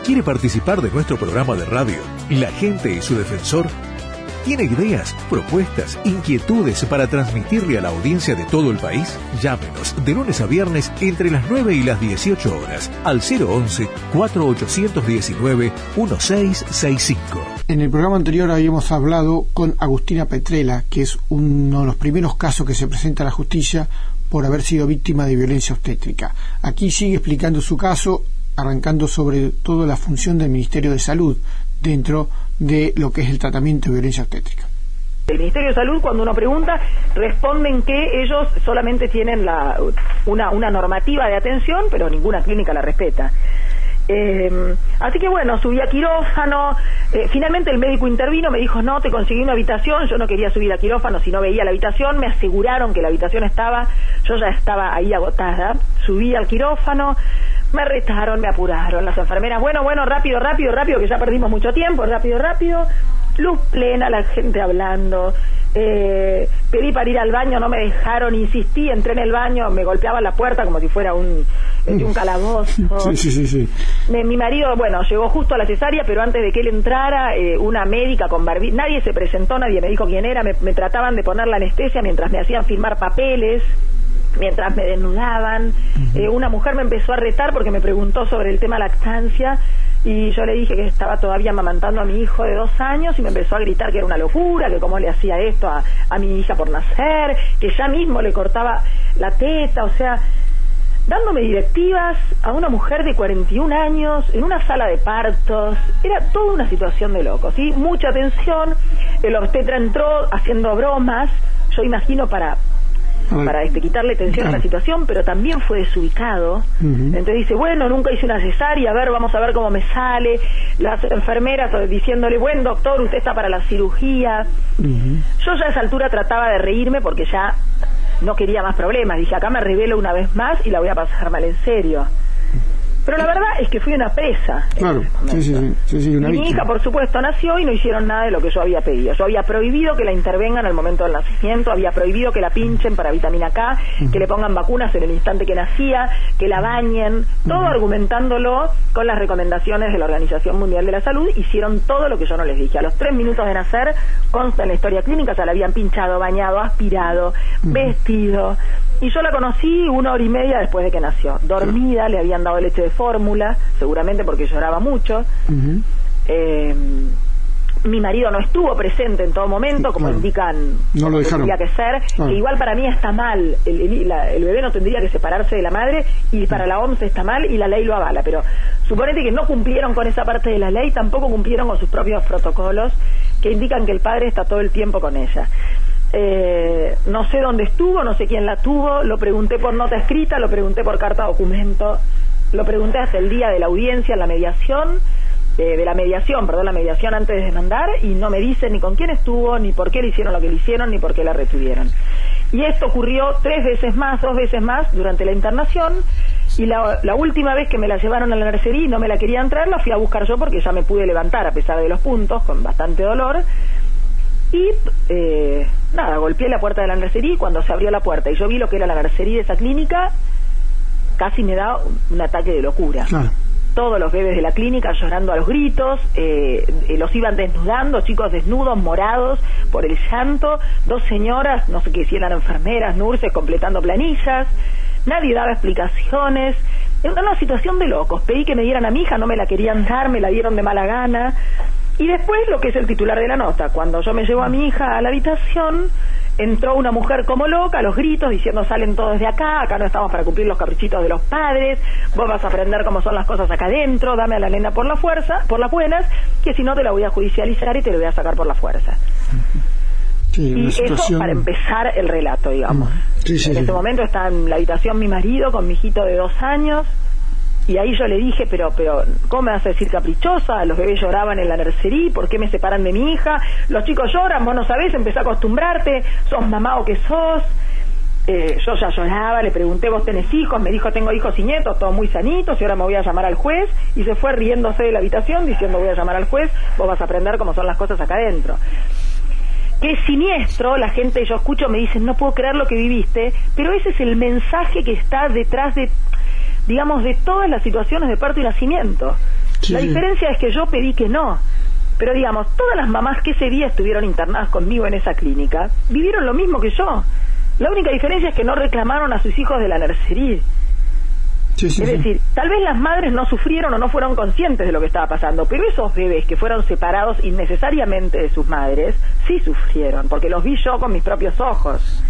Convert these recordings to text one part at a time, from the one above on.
¿Quiere participar de nuestro programa de radio, La Gente y su Defensor? ¿Tiene ideas, propuestas, inquietudes para transmitirle a la audiencia de todo el país? Llámenos de lunes a viernes entre las 9 y las 18 horas al 011-4819-1665. En el programa anterior habíamos hablado con Agustina Petrella, que es uno de los primeros casos que se presenta a la justicia por haber sido víctima de violencia obstétrica. Aquí sigue explicando su caso, arrancando sobre todo la función del Ministerio de Salud dentro de lo que es el tratamiento de violencia obstétrica. El Ministerio de Salud, cuando uno pregunta, responden que ellos solamente tienen una normativa de atención, pero ninguna clínica la respeta. Así que bueno, subí a quirófano, finalmente el médico intervino, me dijo, no, te conseguí una habitación, yo no quería subir a quirófano si no veía la habitación, me aseguraron que la habitación estaba, yo ya estaba ahí agotada, subí al quirófano, me retaron, me apuraron las enfermeras, bueno, rápido, que ya perdimos mucho tiempo, rápido, luz plena, la gente hablando, pedí para ir al baño, no me dejaron, insistí, entré en el baño, me golpeaba la puerta como si fuera un calabozo. Sí. Mi marido, bueno, llegó justo a la cesárea, pero antes de que él entrara, una médica con barbijo, nadie se presentó, nadie me dijo quién era, me trataban de poner la anestesia mientras me hacían firmar papeles, mientras me desnudaban. Una mujer me empezó a retar porque me preguntó sobre el tema lactancia y yo le dije que estaba todavía amamantando a mi hijo de 2 años y me empezó a gritar que era una locura, que cómo le hacía esto a mi hija por nacer, que ya mismo le cortaba la teta, o sea, dándome directivas a una mujer de 41 años en una sala de partos. Era toda una situación de locos, ¿sí? Mucha tensión, el obstetra entró haciendo bromas, yo imagino para quitarle tensión a la situación, pero también fue desubicado. Entonces dice, bueno, nunca hice una cesárea, a ver, vamos a ver cómo me sale. Las enfermeras diciéndole, buen doctor, usted está para la cirugía. Yo ya a esa altura trataba de reírme porque ya no quería más problemas. Dije, acá me revelo una vez más y la voy a pasar mal en serio. Pero la verdad es que fui una presa. Claro, sí, una mi hija, por supuesto, nació y no hicieron nada de lo que yo había pedido. Yo había prohibido que la intervengan al momento del nacimiento, había prohibido que la pinchen para vitamina K, que le pongan vacunas en el instante que nacía, que la bañen, todo argumentándolo con las recomendaciones de la Organización Mundial de la Salud. Hicieron todo lo que yo no les dije. A los 3 minutos de nacer, consta en la historia clínica, se la habían pinchado, bañado, aspirado, vestido. Y yo la conocí 1 hora y media después de que nació. Dormida, le habían dado leche de fórmula, seguramente porque lloraba mucho. Mi marido no estuvo presente en todo momento, como indican, no lo dejaron. Tendría que ser, que igual para mí está mal. El bebé no tendría que separarse de la madre, y para la OMS está mal y la ley lo avala. Pero suponete que no cumplieron con esa parte de la ley, tampoco cumplieron con sus propios protocolos, que indican que el padre está todo el tiempo con ella. No sé dónde estuvo, no sé quién la tuvo, lo pregunté por nota escrita, lo pregunté por carta documento, lo pregunté hasta el día de la audiencia, la mediación antes de demandar, y no me dicen ni con quién estuvo, ni por qué le hicieron lo que le hicieron, ni por qué la retuvieron. Y esto ocurrió 2 veces más durante la internación, y la última vez que me la llevaron a la nursería y no me la querían traer, la fui a buscar yo porque ya me pude levantar a pesar de los puntos, con bastante dolor. Y golpeé la puerta de la nursería, y cuando se abrió la puerta y yo vi lo que era la nursería de esa clínica, casi me da un ataque de locura. Todos los bebés de la clínica llorando a los gritos, los iban desnudando, chicos desnudos, morados por el llanto, 2 señoras, no sé qué si eran enfermeras, nurses, completando planillas, nadie daba explicaciones. Era una situación de locos. Pedí que me dieran a mi hija, no me la querían dar, me la dieron de mala gana. Y después lo que es el titular de la nota, cuando yo me llevo a mi hija a la habitación, entró una mujer como loca, a los gritos, diciendo, salen todos de acá no estamos para cumplir los caprichitos de los padres, vos vas a aprender cómo son las cosas acá adentro, dame a la nena por las buenas, que si no te la voy a judicializar y te lo voy a sacar por la fuerza. Y eso para empezar el relato, digamos. En este momento está en la habitación mi marido con mi hijito de 2 años, y ahí yo le dije, pero ¿cómo me vas a decir caprichosa? Los bebés lloraban en la nursería, ¿por qué me separan de mi hija? Los chicos lloran, vos no sabés, empecé a acostumbrarte, sos mamá o qué sos. Yo ya lloraba, le pregunté, ¿vos tenés hijos? Me dijo, tengo hijos y nietos, todos muy sanitos, y ahora me voy a llamar al juez, y se fue riéndose de la habitación, diciendo, voy a llamar al juez, vos vas a aprender cómo son las cosas acá adentro. Qué siniestro, la gente, yo escucho, me dicen, no puedo creer lo que viviste, pero ese es el mensaje que está detrás de, digamos, de todas las situaciones de parto y nacimiento. Sí, la diferencia es que yo pedí que no. Pero digamos, todas las mamás que ese día estuvieron internadas conmigo en esa clínica vivieron lo mismo que yo. La única diferencia es que no reclamaron a sus hijos de la nursery. Es decir, tal vez las madres no sufrieron o no fueron conscientes de lo que estaba pasando, pero esos bebés que fueron separados innecesariamente de sus madres, sí sufrieron, porque los vi yo con mis propios ojos,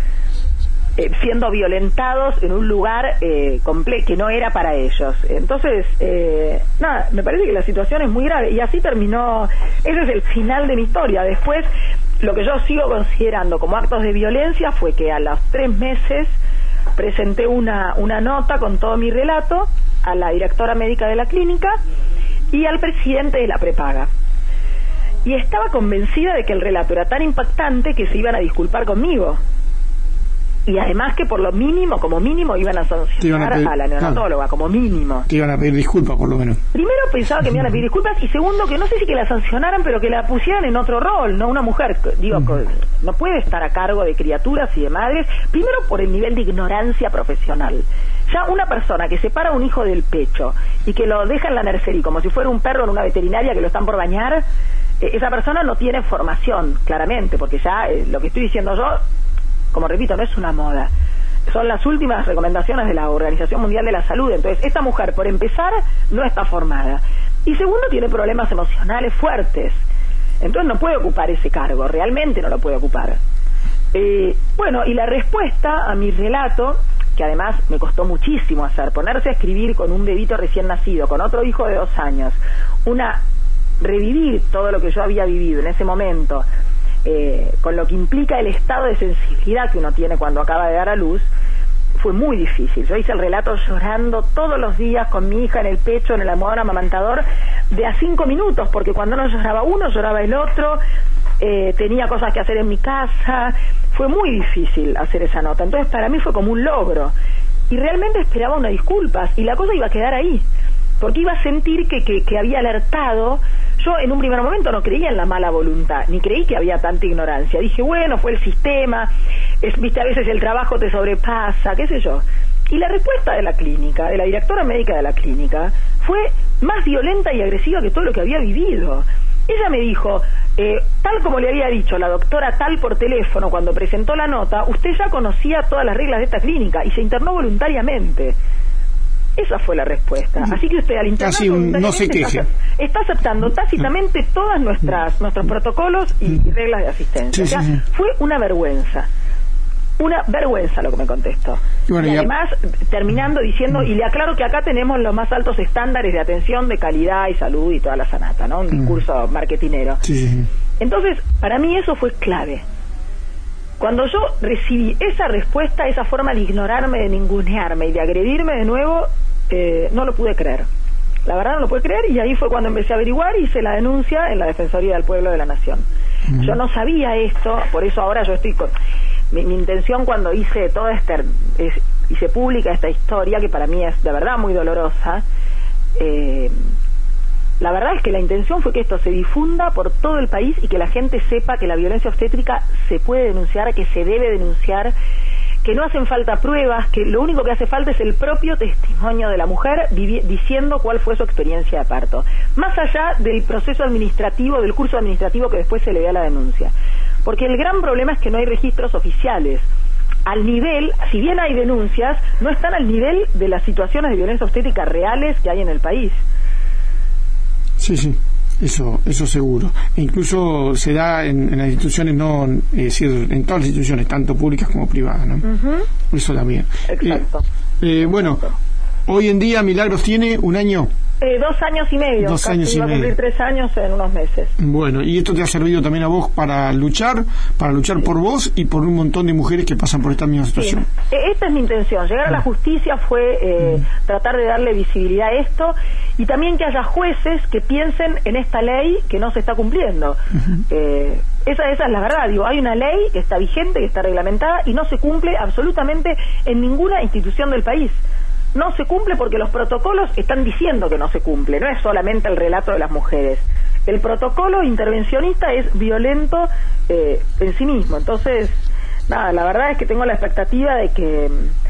siendo violentados en un lugar que no era para ellos. Entonces, nada, me parece que la situación es muy grave, y así terminó. Ese es el final de mi historia. Después, lo que yo sigo considerando como actos de violencia fue que a los 3 meses presenté una nota con todo mi relato a la directora médica de la clínica y al presidente de la prepaga. Y estaba convencida de que el relato era tan impactante que se iban a disculpar conmigo. Y además que por lo mínimo, como mínimo, iban a sancionar a la neonatóloga, como mínimo. Te iban a pedir disculpas, por lo menos. Primero pensaba que me iban a pedir disculpas, y segundo, que no sé si que la sancionaran, pero que la pusieran en otro rol, ¿no? Una mujer, digo, no puede estar a cargo de criaturas y de madres, primero por el nivel de ignorancia profesional. Ya una persona que separa a un hijo del pecho y que lo deja en la nursery como si fuera un perro en una veterinaria que lo están por bañar, esa persona no tiene formación, claramente, porque ya lo que estoy diciendo yo, como repito, no es una moda. Son las últimas recomendaciones de la Organización Mundial de la Salud. Entonces, esta mujer, por empezar, no está formada. Y segundo, tiene problemas emocionales fuertes. Entonces, no puede ocupar ese cargo. Realmente no lo puede ocupar. Bueno, y la respuesta a mi relato, que además me costó muchísimo hacer, ponerse a escribir con un bebito recién nacido, con otro hijo de 2 años, revivir todo lo que yo había vivido en ese momento, con lo que implica el estado de sensibilidad que uno tiene cuando acaba de dar a luz, fue muy difícil. Yo hice el relato llorando todos los días con mi hija en el pecho, en el almohadón amamantador, de a 5 minutos, porque cuando no lloraba uno, lloraba el otro, tenía cosas que hacer en mi casa. Fue muy difícil hacer esa nota. Entonces para mí fue como un logro, y realmente esperaba unas disculpas, y la cosa iba a quedar ahí, porque iba a sentir que había alertado. Yo en un primer momento no creía en la mala voluntad, ni creí que había tanta ignorancia. Dije, bueno, fue el sistema, viste, a veces el trabajo te sobrepasa, qué sé yo. Y la respuesta de la clínica, de la directora médica de la clínica, fue más violenta y agresiva que todo lo que había vivido. Ella me dijo, tal como le había dicho la doctora tal por teléfono cuando presentó la nota, usted ya conocía todas las reglas de esta clínica y se internó voluntariamente. Esa fue la respuesta. Así que usted al internarse no se queje. Está aceptando tácitamente todas nuestros protocolos y reglas de asistencia. O sea, fue una vergüenza. Una vergüenza lo que me contestó. Y además, terminando diciendo, y le aclaro que acá tenemos los más altos estándares de atención, de calidad y salud y toda la sanata, ¿no? Un discurso marketinero. Entonces, para mí eso fue clave. Cuando yo recibí esa respuesta, esa forma de ignorarme, de ningunearme y de agredirme de nuevo, no lo pude creer. La verdad no lo pude creer, y ahí fue cuando empecé a averiguar y hice la denuncia en la Defensoría del Pueblo de la Nación. Yo no sabía esto, por eso ahora yo estoy con... Mi intención cuando hice todo hice pública esta historia, que para mí es de verdad muy dolorosa, la verdad es que la intención fue que esto se difunda por todo el país y que la gente sepa que la violencia obstétrica se puede denunciar, que se debe denunciar, que no hacen falta pruebas, que lo único que hace falta es el propio testimonio de la mujer diciendo cuál fue su experiencia de parto, más allá del proceso administrativo, del curso administrativo que después se le da a la denuncia. Porque el gran problema es que no hay registros oficiales. Al nivel, si bien hay denuncias, no están al nivel de las situaciones de violencia obstétrica reales que hay en el país. Sí, eso seguro. E incluso se da en las instituciones, es decir, en todas las instituciones, tanto públicas como privadas, ¿no? Eso también. Exacto. Bueno, hoy en día Milagros tiene 1 año. 2 años y medio. 2 años y medio. Va a cumplir 3 años en unos meses. Bueno, y esto te ha servido también a vos para luchar por vos y por un montón de mujeres que pasan por esta misma situación. Sí. Esta es mi intención. Llegar a la justicia fue tratar de darle visibilidad a esto, y también que haya jueces que piensen en esta ley que no se está cumpliendo. Esa es la verdad. Digo, hay una ley que está vigente, que está reglamentada, y no se cumple absolutamente en ninguna institución del país. No se cumple porque los protocolos están diciendo que no se cumple, no es solamente el relato de las mujeres. El protocolo intervencionista es violento en sí mismo. Entonces, nada, la verdad es que tengo la expectativa de que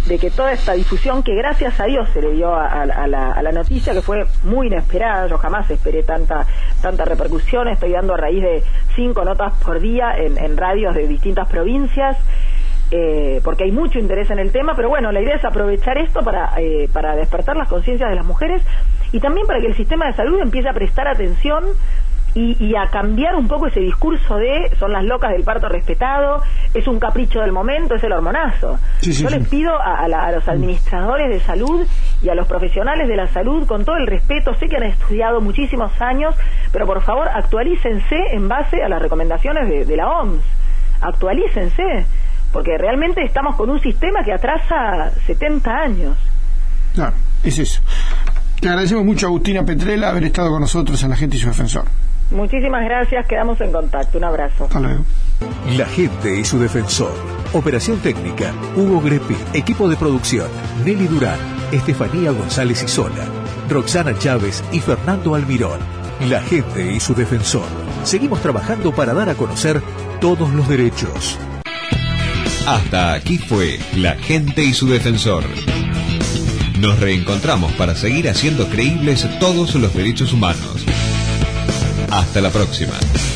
de que toda esta difusión que gracias a Dios se le dio a la noticia, que fue muy inesperada, yo jamás esperé tanta repercusión, estoy dando a raíz de 5 notas por día en radios de distintas provincias, porque hay mucho interés en el tema, pero bueno, la idea es aprovechar esto para despertar las conciencias de las mujeres y también para que el sistema de salud empiece a prestar atención y a cambiar un poco ese discurso de son las locas del parto respetado, es un capricho del momento, es el hormonazo. Yo les pido a los administradores de salud y a los profesionales de la salud, con todo el respeto, sé que han estudiado muchísimos años, pero por favor actualícense en base a las recomendaciones de la OMS, actualícense, porque realmente estamos con un sistema que atrasa 70 años. Claro, es eso. Te agradecemos mucho, Agustina Petrella, haber estado con nosotros en La Gente y su Defensor. Muchísimas gracias, quedamos en contacto. Un abrazo. Hasta luego. La Gente y su Defensor. Operación técnica, Hugo Grepi. Equipo de producción, Nelly Durán, Estefanía González Isola, Roxana Chávez y Fernando Almirón. La Gente y su Defensor. Seguimos trabajando para dar a conocer todos los derechos. Hasta aquí fue La Gente y su Defensor. Nos reencontramos para seguir haciendo creíbles todos los derechos humanos. Hasta la próxima.